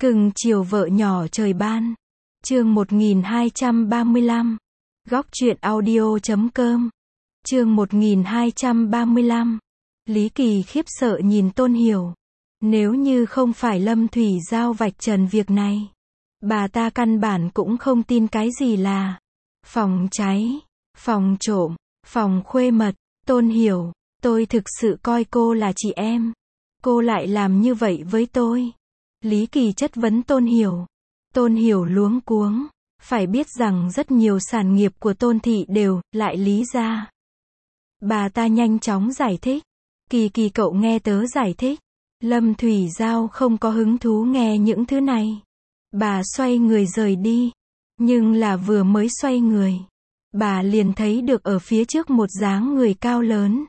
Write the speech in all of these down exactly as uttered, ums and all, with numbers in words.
Cưng chiều vợ nhỏ trời ban. Chương một nghìn hai trăm ba mươi lăm. Góc truyện audio chấm com. Chương một nghìn hai trăm ba mươi lăm. Lý Kỳ khiếp sợ nhìn Tôn Hiểu. Nếu như không phải Lâm Thủy Giao vạch trần việc này, bà ta căn bản cũng không tin cái gì là phòng cháy, phòng trộm, phòng khuê mật. Tôn Hiểu, tôi thực sự coi cô là chị em. Cô lại làm như vậy với tôi. Lý Kỳ chất vấn Tôn Hiểu. Tôn Hiểu luống cuống. Phải biết rằng rất nhiều sản nghiệp của Tôn thị đều lại Lý gia. Bà ta nhanh chóng giải thích. Kỳ Kỳ cậu nghe tớ giải thích. Lâm Thủy Giao không có hứng thú nghe những thứ này. Bà xoay người rời đi. Nhưng là vừa mới xoay người, bà liền thấy được ở phía trước một dáng người cao lớn.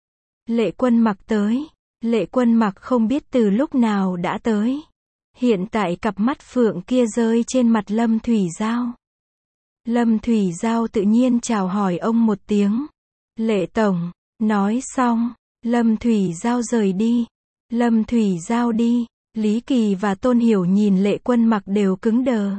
Lệ Quân Mặc tới. Lệ Quân Mặc không biết từ lúc nào đã tới. Hiện tại cặp mắt phượng kia rơi trên mặt Lâm Thủy Giao. Lâm Thủy Giao tự nhiên chào hỏi ông một tiếng. Lệ Tổng. Nói xong, Lâm Thủy Giao rời đi. Lâm Thủy Giao đi. Lý Kỳ và Tôn Hiểu nhìn Lệ Quân Mặc đều cứng đờ.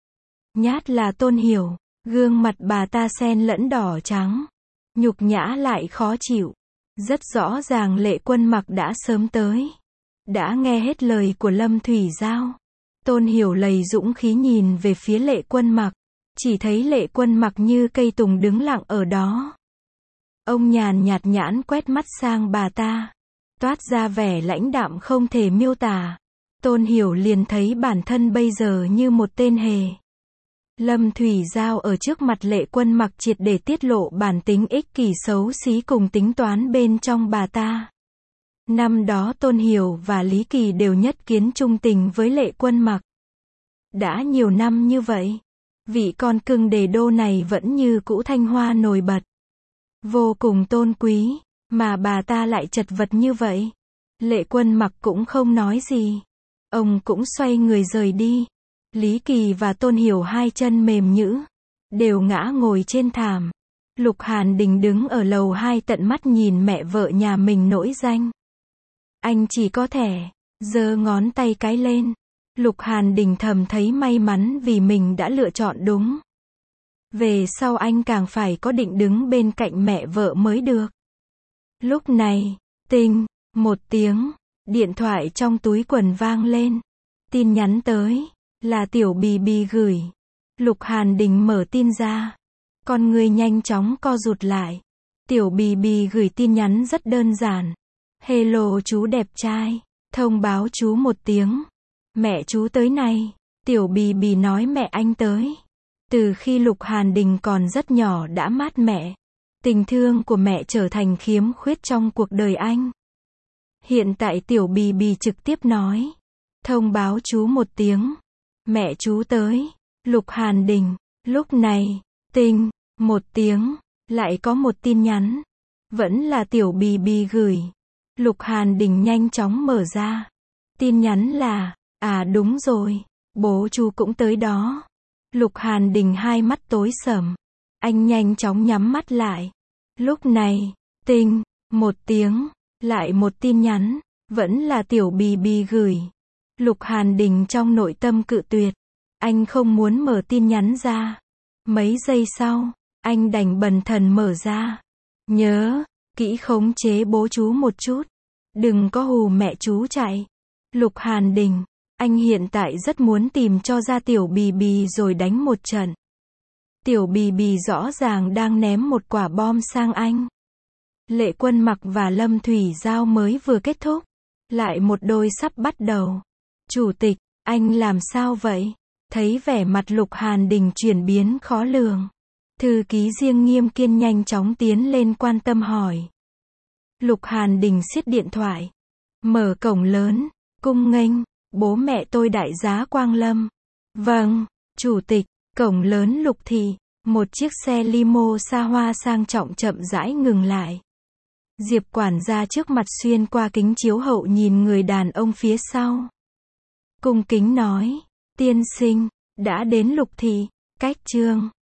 Nhát là Tôn Hiểu. Gương mặt bà ta xen lẫn đỏ trắng. Nhục nhã lại khó chịu. Rất rõ ràng Lệ Quân Mặc đã sớm tới. Đã nghe hết lời của Lâm Thủy Giao. Tôn Hiểu lầy dũng khí nhìn về phía Lệ Quân Mặc. Chỉ thấy Lệ Quân Mặc như cây tùng đứng lặng ở đó. Ông nhàn nhạt nhãn quét mắt sang bà ta. Toát ra vẻ lãnh đạm không thể miêu tả. Tôn Hiểu liền thấy bản thân bây giờ như một tên hề. Lâm Thủy Giao ở trước mặt Lệ Quân Mặc triệt để tiết lộ bản tính ích kỷ xấu xí cùng tính toán bên trong bà ta. Năm đó Tôn Hiểu và Lý Kỳ đều nhất kiến trung tình với Lệ Quân Mặc. Đã nhiều năm như vậy, vị con cưng đề đô này vẫn như cũ thanh hoa nổi bật. Vô cùng tôn quý, mà bà ta lại chật vật như vậy. Lệ Quân Mặc cũng không nói gì. Ông cũng xoay người rời đi. Lý Kỳ và Tôn Hiểu hai chân mềm nhũn, đều ngã ngồi trên thảm. Lục Hàn Đình đứng ở lầu hai tận mắt nhìn mẹ vợ nhà mình nổi danh. Anh chỉ có thể giơ ngón tay cái lên. Lục Hàn Đình thầm thấy may mắn vì mình đã lựa chọn đúng. Về sau anh càng phải có định đứng bên cạnh mẹ vợ mới được. Lúc này, tinh, một tiếng, điện thoại trong túi quần vang lên. Tin nhắn tới, là Tiểu Bì Bì gửi. Lục Hàn Đình mở tin ra. Con người nhanh chóng co rụt lại. Tiểu Bì Bì gửi tin nhắn rất đơn giản. Hello chú đẹp trai. Thông báo chú một tiếng. Mẹ chú tới này. Tiểu Bì Bì nói mẹ anh tới. Từ khi Lục Hàn Đình còn rất nhỏ đã mát mẹ. Tình thương của mẹ trở thành khiếm khuyết trong cuộc đời anh. Hiện tại Tiểu Bì Bì trực tiếp nói. Thông báo chú một tiếng. Mẹ chú tới. Lục Hàn Đình. Lúc này, tinh, một tiếng, lại có một tin nhắn. Vẫn là Tiểu Bì Bì gửi. Lục Hàn Đình nhanh chóng mở ra. Tin nhắn là, à đúng rồi, bố chú cũng tới đó. Lục Hàn Đình hai mắt tối sầm. Anh nhanh chóng nhắm mắt lại. Lúc này, tinh, một tiếng, lại một tin nhắn. Vẫn là Tiểu Bì Bì gửi. Lục Hàn Đình trong nội tâm cự tuyệt. Anh không muốn mở tin nhắn ra. Mấy giây sau, anh đành bần thần mở ra. Nhớ, kỹ khống chế bố chú một chút. Đừng có hù mẹ chú chạy. Lục Hàn Đình, anh hiện tại rất muốn tìm cho ra Tiểu Bì Bì rồi đánh một trận. Tiểu Bì Bì rõ ràng đang ném một quả bom sang anh. Lệ Quân Mặc và Lâm Thủy Giao mới vừa kết thúc. Lại một đôi sắp bắt đầu. Chủ tịch, anh làm sao vậy? Thấy vẻ mặt Lục Hàn Đình chuyển biến khó lường. Thư ký riêng Nghiêm Kiên nhanh chóng tiến lên quan tâm hỏi. Lục Hàn Đình siết điện thoại. Mở cổng lớn. Cung nghênh. Bố mẹ tôi đại giá Quang Lâm. Vâng, chủ tịch. Cổng lớn Lục thị. Một chiếc xe limo xa hoa sang trọng chậm rãi ngừng lại. Diệp quản gia trước mặt xuyên qua kính chiếu hậu nhìn người đàn ông phía sau. Cung kính nói. Tiên sinh, đã đến Lục thị, cách chương.